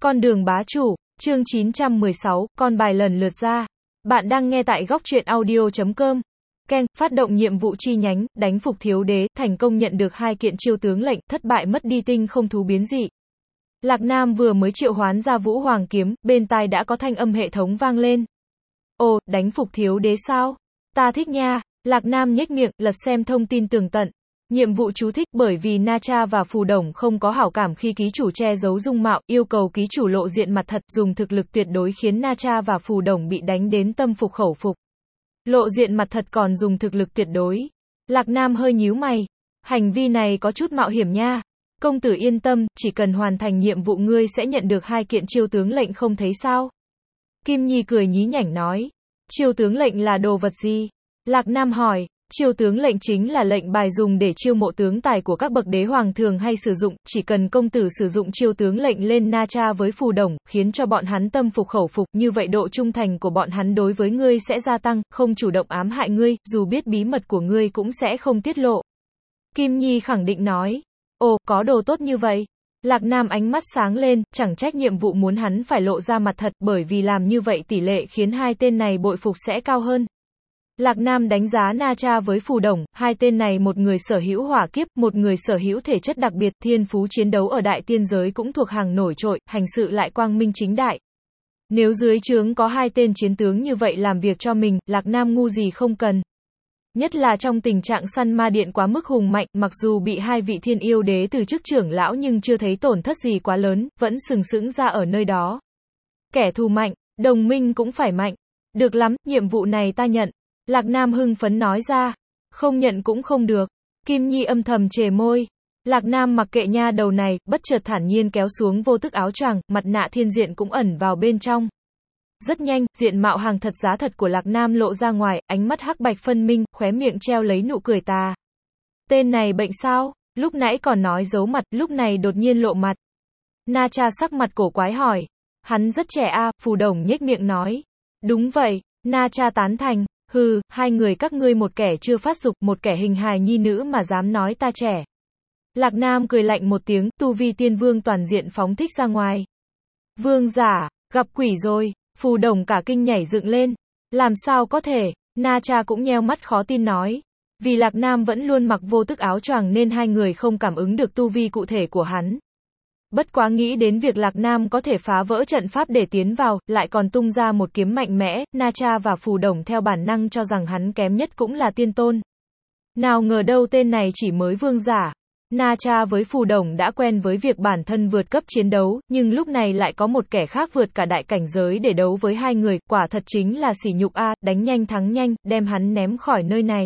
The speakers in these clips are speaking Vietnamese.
Con đường bá chủ, chương 916, con bài lần lượt ra. Bạn đang nghe tại góc truyện audio.com. Keng, phát động nhiệm vụ chi nhánh, đánh phục thiếu đế, thành công nhận được 2 kiện chiêu tướng lệnh, thất bại mất đi tinh không thú biến dị. Lạc Nam vừa mới triệu hoán ra Vũ Hoàng kiếm, bên tai đã có thanh âm hệ thống vang lên. Ồ, đánh phục thiếu đế sao? Ta thích nha. Lạc Nam nhếch miệng, lật xem thông tin tường tận. Nhiệm vụ chú thích, bởi vì Na Cha và Phù Đồng không có hảo cảm khi ký chủ che giấu dung mạo, yêu cầu ký chủ lộ diện mặt thật, dùng thực lực tuyệt đối khiến Na Cha và Phù Đồng bị đánh đến tâm phục khẩu phục. Lộ diện mặt thật còn dùng thực lực tuyệt đối. Lạc Nam hơi nhíu mày. Hành vi này có chút mạo hiểm nha. Công tử yên tâm, chỉ cần hoàn thành nhiệm vụ ngươi sẽ nhận được 2 kiện chiêu tướng lệnh không thấy sao? Kim Nhi cười nhí nhảnh nói. Chiêu tướng lệnh là đồ vật gì? Lạc Nam hỏi. Chiêu tướng lệnh chính là lệnh bài dùng để chiêu mộ tướng tài của các bậc đế hoàng thường hay sử dụng, chỉ cần công tử sử dụng chiêu tướng lệnh lên Na Cha với Phù Đồng, khiến cho bọn hắn tâm phục khẩu phục, như vậy độ trung thành của bọn hắn đối với ngươi sẽ gia tăng, không chủ động ám hại ngươi, dù biết bí mật của ngươi cũng sẽ không tiết lộ. Kim Nhi khẳng định nói. Ồ, có đồ tốt như vậy. Lạc Nam ánh mắt sáng lên, chẳng trách nhiệm vụ muốn hắn phải lộ ra mặt thật, bởi vì làm như vậy tỷ lệ khiến 2 tên này bội phục sẽ cao hơn. Lạc Nam đánh giá Na Cha với Phù Đồng, 2 tên này một người sở hữu hỏa kiếp, một người sở hữu thể chất đặc biệt, thiên phú chiến đấu ở đại tiên giới cũng thuộc hàng nổi trội, hành sự lại quang minh chính đại. Nếu dưới trướng có 2 tên chiến tướng như vậy làm việc cho mình, Lạc Nam ngu gì không cần. Nhất là trong tình trạng săn ma điện quá mức hùng mạnh, mặc dù bị 2 vị thiên yêu đế từ chức trưởng lão nhưng chưa thấy tổn thất gì quá lớn, vẫn sừng sững ra ở nơi đó. Kẻ thù mạnh, đồng minh cũng phải mạnh. Được lắm, nhiệm vụ này ta nhận. Lạc Nam hưng phấn nói ra. Không nhận cũng không được. Kim Nhi âm thầm chề môi. Lạc Nam mặc kệ nha đầu này, bất chợt thản nhiên kéo xuống vô thức áo choàng, mặt nạ thiên diện cũng ẩn vào bên trong. Rất nhanh, diện mạo hàng thật giá thật của Lạc Nam lộ ra ngoài, ánh mắt hắc bạch phân minh, khóe miệng treo lấy nụ cười tà. Tên này bệnh sao? Lúc nãy còn nói giấu mặt, lúc này đột nhiên lộ mặt. Na Cha sắc mặt cổ quái hỏi. Hắn rất trẻ a, Phù Đồng nhếch miệng nói. Đúng vậy, Na Cha tán thành. Hừ, 2 người các ngươi một kẻ chưa phát dục, một kẻ hình hài nhi nữ mà dám nói ta trẻ. Lạc Nam cười lạnh một tiếng, tu vi tiên vương toàn diện phóng thích ra ngoài. Vương giả, gặp quỷ rồi. Phù Đồng cả kinh nhảy dựng lên. Làm sao có thể? Na Cha cũng nheo mắt khó tin nói. Vì Lạc Nam vẫn luôn mặc vô thức áo choàng nên 2 người không cảm ứng được tu vi cụ thể của hắn. Bất quá nghĩ đến việc Lạc Nam có thể phá vỡ trận pháp để tiến vào, lại còn tung ra một kiếm mạnh mẽ, Na Cha và Phù Đồng theo bản năng cho rằng hắn kém nhất cũng là tiên tôn. Nào ngờ đâu tên này chỉ mới vương giả. Na Cha với Phù Đồng đã quen với việc bản thân vượt cấp chiến đấu, nhưng lúc này lại có một kẻ khác vượt cả đại cảnh giới để đấu với 2 người, quả thật chính là sỉ nhục a, đánh nhanh thắng nhanh, đem hắn ném khỏi nơi này.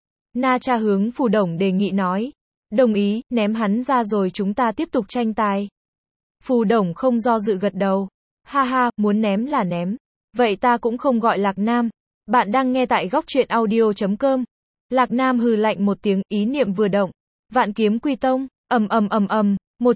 Na Cha hướng Phù Đồng đề nghị nói. Đồng ý, ném hắn ra rồi chúng ta tiếp tục tranh tài. Phù Đồng không do dự gật đầu. Ha ha, muốn ném là ném. Vậy ta cũng không gọi Lạc Nam. Bạn đang nghe tại góc truyện audio.com. Lạc Nam hừ lạnh một tiếng, ý niệm vừa động. Vạn kiếm quy tông, ầm ầm ầm ầm,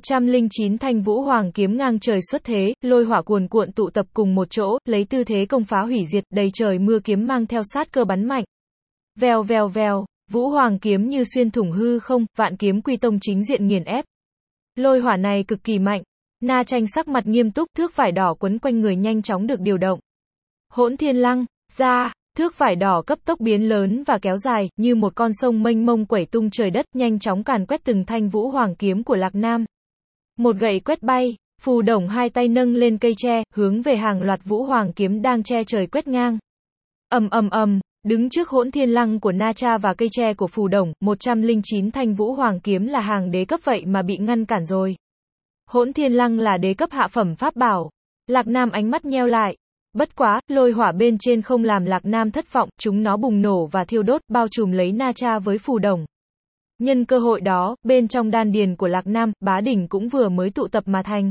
109 thanh Vũ Hoàng kiếm ngang trời xuất thế, lôi hỏa cuồn cuộn tụ tập cùng một chỗ, lấy tư thế công phá hủy diệt, đầy trời mưa kiếm mang theo sát cơ bắn mạnh. Vèo vèo vèo, Vũ Hoàng kiếm như xuyên thủng hư không, vạn kiếm quy tông chính diện nghiền ép. Lôi hỏa này cực kỳ mạnh. Na Tranh sắc mặt nghiêm túc, thước vải đỏ quấn quanh người nhanh chóng được điều động. Hỗn Thiên Lăng, ra, thước vải đỏ cấp tốc biến lớn và kéo dài, như một con sông mênh mông quẩy tung trời đất, nhanh chóng càn quét từng thanh Vũ Hoàng kiếm của Lạc Nam. Một gậy quét bay, Phù Đồng 2 tay nâng lên cây tre, hướng về hàng loạt Vũ Hoàng kiếm đang che trời quét ngang. Ầm ầm ầm, đứng trước Hỗn Thiên Lăng của Na Cha và cây tre của Phù Đồng, 109 thanh Vũ Hoàng kiếm là hàng đế cấp vậy mà bị ngăn cản rồi. Hỗn Thiên Lăng là đế cấp hạ phẩm pháp bảo. Lạc Nam ánh mắt nheo lại. Bất quá, lôi hỏa bên trên không làm Lạc Nam thất vọng, chúng nó bùng nổ và thiêu đốt, bao trùm lấy Na Cha với Phù Đồng. Nhân cơ hội đó, bên trong đan điền của Lạc Nam, bá đỉnh cũng vừa mới tụ tập mà thành.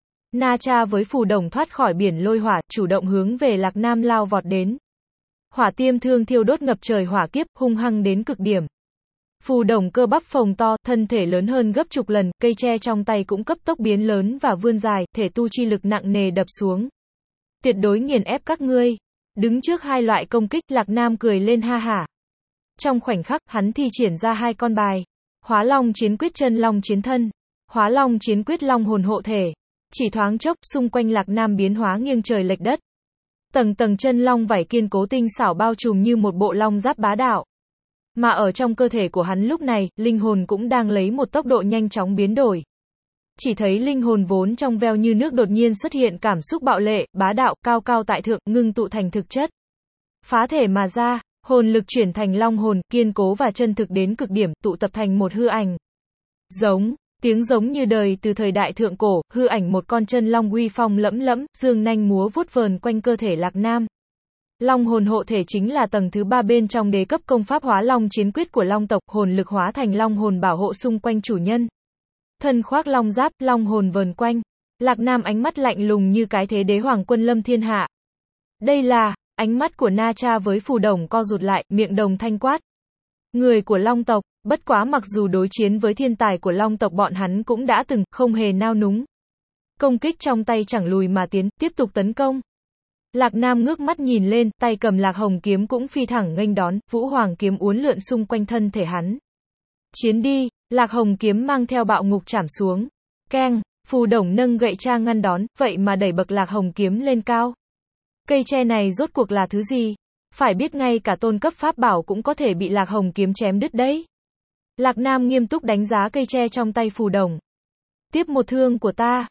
Na Cha với Phù Đồng thoát khỏi biển lôi hỏa, chủ động hướng về Lạc Nam lao vọt đến. Hỏa tiêm thương thiêu đốt ngập trời hỏa kiếp, hung hăng đến cực điểm. Phù Đồng cơ bắp phồng to, thân thể lớn hơn gấp chục lần, cây tre trong tay cũng cấp tốc biến lớn và vươn dài, thể tu chi lực nặng nề đập xuống. Tuyệt đối nghiền ép các ngươi. Đứng trước 2 loại công kích, Lạc Nam cười lên ha hả. Trong khoảnh khắc, hắn thi triển ra 2 con bài. Hóa Long chiến quyết chân long chiến thân. Hóa Long chiến quyết long hồn hộ thể. Chỉ thoáng chốc, xung quanh Lạc Nam biến hóa nghiêng trời lệch đất. Tầng tầng chân long vảy kiên cố tinh xảo bao trùm như một bộ long giáp bá đạo. Mà ở trong cơ thể của hắn lúc này, linh hồn cũng đang lấy một tốc độ nhanh chóng biến đổi. Chỉ thấy linh hồn vốn trong veo như nước đột nhiên xuất hiện cảm xúc bạo lệ, bá đạo, cao cao tại thượng, ngưng tụ thành thực chất. Phá thể mà ra, hồn lực chuyển thành long hồn, kiên cố và chân thực đến cực điểm, tụ tập thành một hư ảnh. Giống, tiếng giống như đời từ thời đại thượng cổ, hư ảnh một con chân long uy phong lẫm lẫm, dương nanh múa vuốt vờn quanh cơ thể Lạc Nam. Long hồn hộ thể chính là tầng thứ 3 bên trong đế cấp công pháp hóa long chiến quyết của long tộc, hồn lực hóa thành long hồn bảo hộ xung quanh chủ nhân. Thân khoác long giáp, long hồn vờn quanh. Lạc Nam ánh mắt lạnh lùng như cái thế đế hoàng quân lâm thiên hạ. Đây là, ánh mắt của Na Cha với Phù Đồng co rụt lại, miệng đồng thanh quát. Người của long tộc, bất quá mặc dù đối chiến với thiên tài của long tộc bọn hắn cũng đã từng, không hề nao núng. Công kích trong tay chẳng lùi mà tiến, tiếp tục tấn công. Lạc Nam ngước mắt nhìn lên, tay cầm Lạc Hồng kiếm cũng phi thẳng nghênh đón, Vũ Hoàng kiếm uốn lượn xung quanh thân thể hắn. Chiến đi, Lạc Hồng kiếm mang theo bạo ngục chảm xuống. Keng, Phù Đồng nâng gậy tra ngăn đón, vậy mà đẩy bậc Lạc Hồng kiếm lên cao. Cây tre này rốt cuộc là thứ gì? Phải biết ngay cả tôn cấp pháp bảo cũng có thể bị Lạc Hồng kiếm chém đứt đấy. Lạc Nam nghiêm túc đánh giá cây tre trong tay Phù Đồng. Tiếp một thương của ta.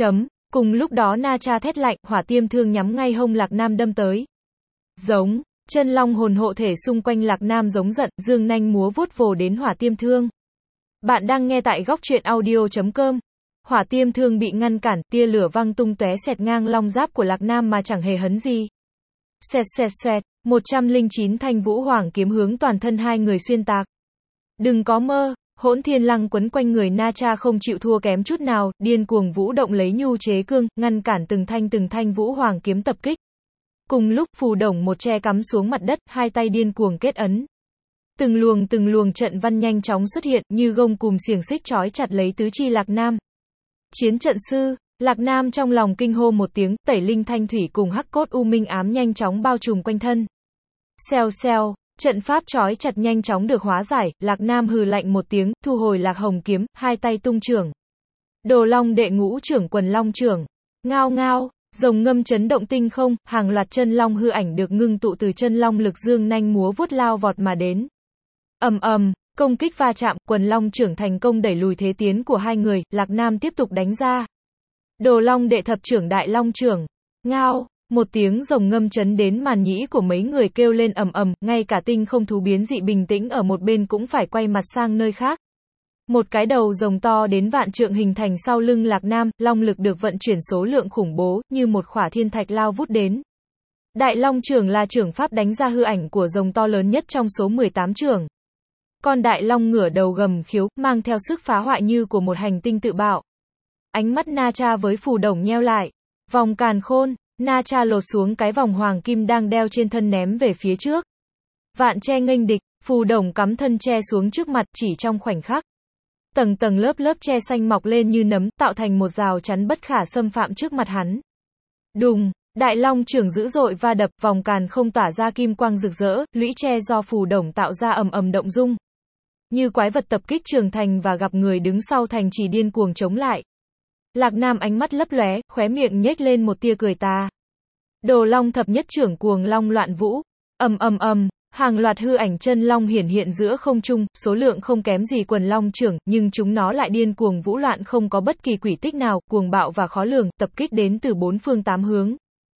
Cùng lúc đó Na Cha thét lạnh, hỏa tiêm thương nhắm ngay hông Lạc Nam đâm tới. Giống, chân long hồn hộ thể xung quanh Lạc Nam giống giận, dương nanh múa vuốt vồ đến hỏa tiêm thương. Bạn đang nghe tại góc truyện audio.com. Hỏa tiêm thương bị ngăn cản, tia lửa văng tung tóe xẹt ngang long giáp của Lạc Nam mà chẳng hề hấn gì. Xoẹt xoẹt xoẹt, 109 thanh vũ hoàng kiếm hướng toàn thân hai người xuyên tạc. Đừng có mơ. Hỗn thiên lăng quấn quanh người Na Cha không chịu thua kém chút nào, điên cuồng vũ động lấy nhu chế cương, ngăn cản từng thanh vũ hoàng kiếm tập kích. Cùng lúc Phù Đồng một tre cắm xuống mặt đất, hai tay điên cuồng kết ấn. Từng luồng trận văn nhanh chóng xuất hiện, như gông cùm xiềng xích trói chặt lấy tứ chi Lạc Nam. Chiến trận sư, Lạc Nam trong lòng kinh hô một tiếng, tẩy linh thanh thủy cùng hắc cốt u minh ám nhanh chóng bao trùm quanh thân. Xèo xèo. Trận pháp trói chặt nhanh chóng được hóa giải, Lạc Nam hừ lạnh một tiếng, thu hồi Lạc Hồng kiếm, hai tay tung chưởng. Đồ Long đệ ngũ trưởng quần long chưởng. Ngao ngao, rồng ngâm chấn động tinh không, hàng loạt chân long hư ảnh được ngưng tụ từ chân long lực dương nanh múa vuốt lao vọt mà đến. Công kích va chạm, quần long chưởng thành công đẩy lùi thế tiến của hai người, Lạc Nam tiếp tục đánh ra. Đồ Long đệ thập trưởng đại long chưởng. Ngao. Một tiếng rồng ngâm chấn đến màn nhĩ của mấy người kêu lên ngay cả tinh không thú biến dị bình tĩnh ở một bên cũng phải quay mặt sang nơi khác. Một cái đầu rồng to đến vạn trượng hình thành sau lưng Lạc Nam, long lực được vận chuyển số lượng khủng bố, như một khỏa thiên thạch lao vút đến. Đại long chưởng là chưởng pháp đánh ra hư ảnh của rồng to lớn nhất trong số 18 chưởng. Con đại long ngửa đầu gầm khiếu, mang theo sức phá hoại như của một hành tinh tự bạo. Ánh mắt Na Cha với Phù Đồng nheo lại. Vòng càn khôn. Na Cha lột xuống cái vòng hoàng kim đang đeo trên thân ném về phía trước. Vạn tre nghênh địch, Phù Đồng cắm thân tre xuống trước mặt, chỉ trong khoảnh khắc. Tầng lớp tre xanh mọc lên như nấm, tạo thành một rào chắn bất khả xâm phạm trước mặt hắn. Đùng, đại long chưởng dữ dội va đập, vòng càn không tỏa ra kim quang rực rỡ, lũy tre do Phù Đồng tạo ra động rung. Như quái vật tập kích trường thành và gặp người đứng sau thành chỉ điên cuồng chống lại. Lạc Nam ánh mắt lấp lóe, khóe miệng nhếch lên một tia cười tà. Đồ Long thập nhất trưởng cuồng long loạn vũ. Hàng loạt hư ảnh chân long hiển hiện giữa không trung, số lượng không kém gì quần long trưởng, nhưng chúng nó lại điên cuồng vũ loạn không có bất kỳ quỷ tích nào, cuồng bạo và khó lường, tập kích đến từ bốn phương tám hướng.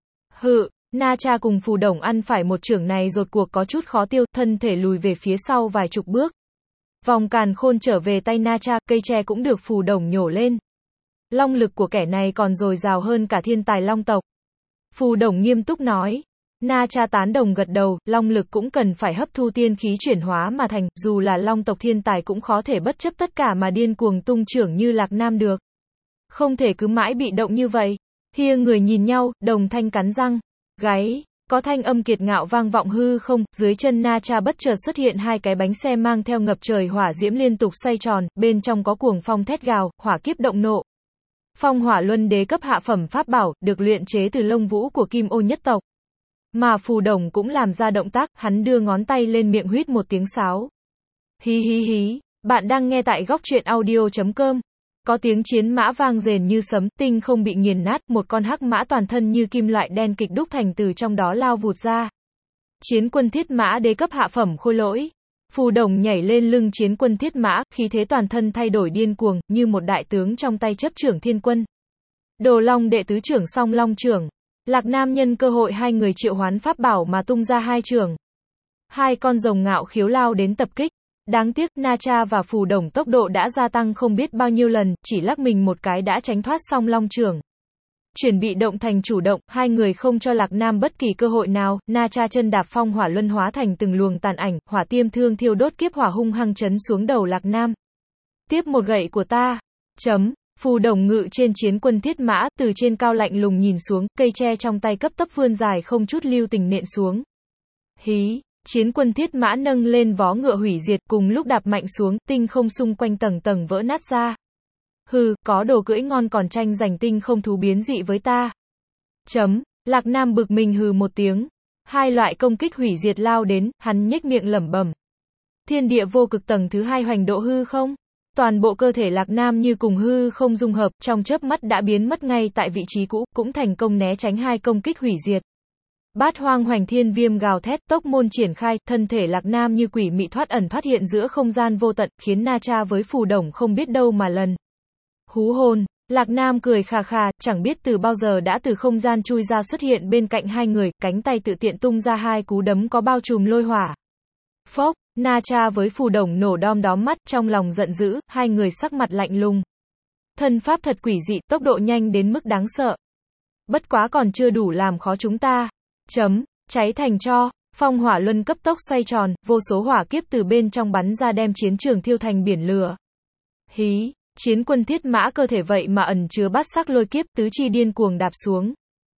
Na Cha cùng Phù Đồng ăn phải một chưởng này rột cuộc có chút khó tiêu, thân thể lùi về phía sau vài chục bước. Vòng càn khôn trở về tay Na Cha, cây tre cũng được Phù Đồng nhổ lên. Long lực của kẻ này còn dồi dào hơn cả thiên tài long tộc. Phù Đồng nghiêm túc nói. Na Cha tán đồng gật đầu, long lực cũng cần phải hấp thu tiên khí chuyển hóa mà thành, dù là long tộc thiên tài cũng khó thể bất chấp tất cả mà điên cuồng tung chưởng như Lạc Nam được. Không thể cứ mãi bị động như vậy. Hia người nhìn nhau, đồng thanh cắn răng. Gáy, có thanh âm kiệt ngạo vang vọng hư không, dưới chân Na Cha bất chợt xuất hiện hai cái bánh xe mang theo ngập trời hỏa diễm liên tục xoay tròn, bên trong có cuồng phong thét gào, hỏa kiếp động nộ. Phong hỏa luân đế cấp hạ phẩm pháp bảo, được luyện chế từ lông vũ của Kim Ô nhất tộc. Mà Phù Đồng cũng làm ra động tác, hắn đưa ngón tay lên miệng huýt một tiếng sáo. Hí hí hí, bạn đang nghe tại góc truyện audio.com. Có tiếng chiến mã vang rền như sấm, tinh không bị nghiền nát, một con hắc mã toàn thân như kim loại đen kịch đúc thành từ trong đó lao vụt ra. Chiến quân thiết mã đế cấp hạ phẩm khôi lỗi. Phù Đồng nhảy lên lưng chiến quân thiết mã, khí thế toàn thân thay đổi điên cuồng, như một đại tướng trong tay chấp trưởng thiên quân. Đồ Long đệ tứ trưởng song long trưởng. Lạc Nam nhân cơ hội hai người triệu hoán pháp bảo mà tung ra hai trưởng. Hai con rồng ngạo khiếu lao đến tập kích. Đáng tiếc, Na Cha và Phù Đồng tốc độ đã gia tăng không biết bao nhiêu lần, chỉ lắc mình một cái đã tránh thoát song long trưởng. Chuyển bị động thành chủ động, hai người không cho Lạc Nam bất kỳ cơ hội nào, Na Cha chân đạp phong hỏa luân hóa thành từng luồng tàn ảnh, hỏa tiêm thương thiêu đốt kiếp hỏa hung hăng chấn xuống đầu Lạc Nam. Tiếp một gậy của ta. Phù Đồng ngự trên chiến quân thiết mã, từ trên cao lạnh lùng nhìn xuống, cây tre trong tay cấp tốc vươn dài không chút lưu tình nện xuống. Hí, chiến quân thiết mã nâng lên vó ngựa hủy diệt, cùng lúc đạp mạnh xuống, tinh không xung quanh tầng tầng vỡ nát ra. Hừ, có đồ cưỡi ngon còn tranh giành tinh không thú biến dị với ta. Lạc Nam bực mình hừ một tiếng. Hai loại công kích hủy diệt lao đến, hắn nhếch miệng lẩm bẩm. Thiên địa vô cực tầng thứ 2 hoành độ hư không? Toàn bộ cơ thể Lạc Nam như cùng hư không dung hợp, trong chớp mắt đã biến mất ngay tại vị trí cũ, cũng thành công né tránh hai công kích hủy diệt. Bát hoang hoành thiên viêm gào thét, tốc môn triển khai, thân thể Lạc Nam như quỷ mị thoát ẩn thoát hiện giữa không gian vô tận, khiến Na Cha với Phù Đồng không biết đâu mà lần. Hú hồn, Lạc Nam cười khà khà, chẳng biết từ bao giờ đã từ không gian chui ra xuất hiện bên cạnh hai người, cánh tay tự tiện tung ra hai cú đấm có bao trùm lôi hỏa. Phốc, Na Cha với Phù Đồng nổ đom đóm mắt, trong lòng giận dữ, hai người sắc mặt lạnh lùng. Thân pháp thật quỷ dị, tốc độ nhanh đến mức đáng sợ. Bất quá còn chưa đủ làm khó chúng ta. Cháy thành tro, phong hỏa luân cấp tốc xoay tròn, vô số hỏa kiếp từ bên trong bắn ra đem chiến trường thiêu thành biển lửa. Hí, chiến quân thiết mã cơ thể vậy mà ẩn chứa bát sắc lôi kiếp, tứ chi điên cuồng đạp xuống.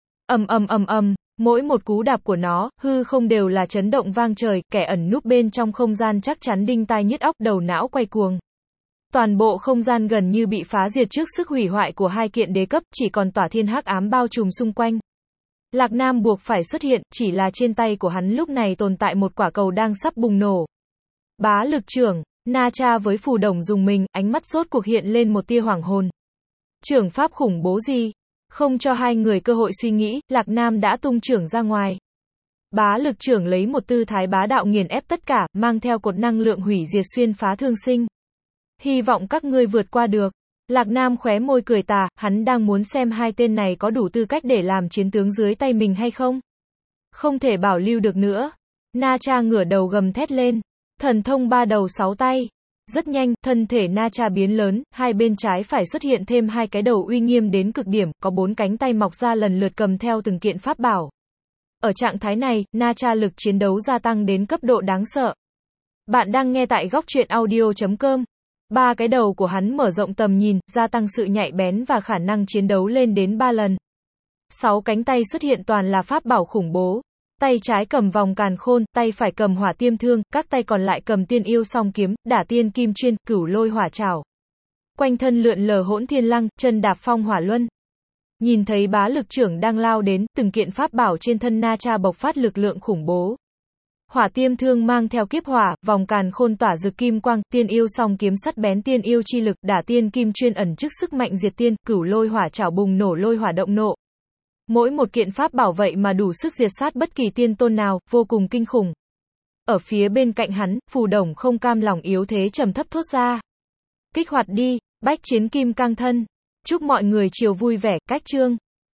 Mỗi một cú đạp của nó, hư không đều là chấn động vang trời, kẻ ẩn núp bên trong không gian chắc chắn đinh tai nhức óc, đầu não quay cuồng. Toàn bộ không gian gần như bị phá diệt trước sức hủy hoại của hai kiện đế cấp, chỉ còn tỏa thiên hắc ám bao trùm xung quanh. Lạc Nam buộc phải xuất hiện, chỉ là trên tay của hắn lúc này tồn tại một quả cầu đang sắp bùng nổ. Bá lực trưởng, Na Cha với Phù Đồng dùng mình, ánh mắt rốt cuộc hiện lên một tia hoảng hồn. Trưởng pháp khủng bố gì? Không cho hai người cơ hội suy nghĩ, Lạc Nam đã tung trưởng ra ngoài. Bá lực trưởng lấy một tư thái bá đạo nghiền ép tất cả, mang theo cột năng lượng hủy diệt xuyên phá thương sinh. Hy vọng các ngươi vượt qua được. Lạc Nam khóe môi cười tà, hắn đang muốn xem hai tên này có đủ tư cách để làm chiến tướng dưới tay mình hay không. Không thể bảo lưu được nữa. Na Cha ngửa đầu gầm thét lên. Thần thông ba đầu sáu tay. Rất nhanh, thân thể Na Cha biến lớn, hai bên trái phải xuất hiện thêm hai cái đầu uy nghiêm đến cực điểm, có 4 cánh tay mọc ra lần lượt cầm theo từng kiện pháp bảo. Ở trạng thái này, Na Cha lực chiến đấu gia tăng đến cấp độ đáng sợ. Bạn đang nghe tại góc truyện audio.com. Ba cái đầu của hắn mở rộng tầm nhìn, gia tăng sự nhạy bén và khả năng chiến đấu lên đến 3 lần. 6 cánh tay xuất hiện toàn là pháp bảo khủng bố. Tay trái cầm vòng càn khôn, tay phải cầm hỏa tiêm thương, các tay còn lại cầm tiên yêu song kiếm, đả tiên kim chuyên, cửu lôi hỏa trảo. Quanh thân lượn lờ hỗn thiên lăng, chân đạp phong hỏa luân. Nhìn thấy bá lực trưởng đang lao đến, từng kiện pháp bảo trên thân Na Cha bộc phát lực lượng khủng bố. Hỏa tiêm thương mang theo kiếp hỏa, vòng càn khôn tỏa rực kim quang, tiên yêu song kiếm sắt bén tiên yêu chi lực, đả tiên kim chuyên ẩn chức sức mạnh diệt tiên, cửu lôi hỏa trảo bùng nổ lôi hỏa động nộ. Mỗi một kiện pháp bảo vậy mà đủ sức diệt sát bất kỳ tiên tôn nào, vô cùng kinh khủng. Ở phía bên cạnh hắn, Phù Đồng không cam lòng yếu thế trầm thấp thốt ra. Kích hoạt đi, bách chiến kim cang thân. Chúc mọi người chiều vui vẻ, cách chương.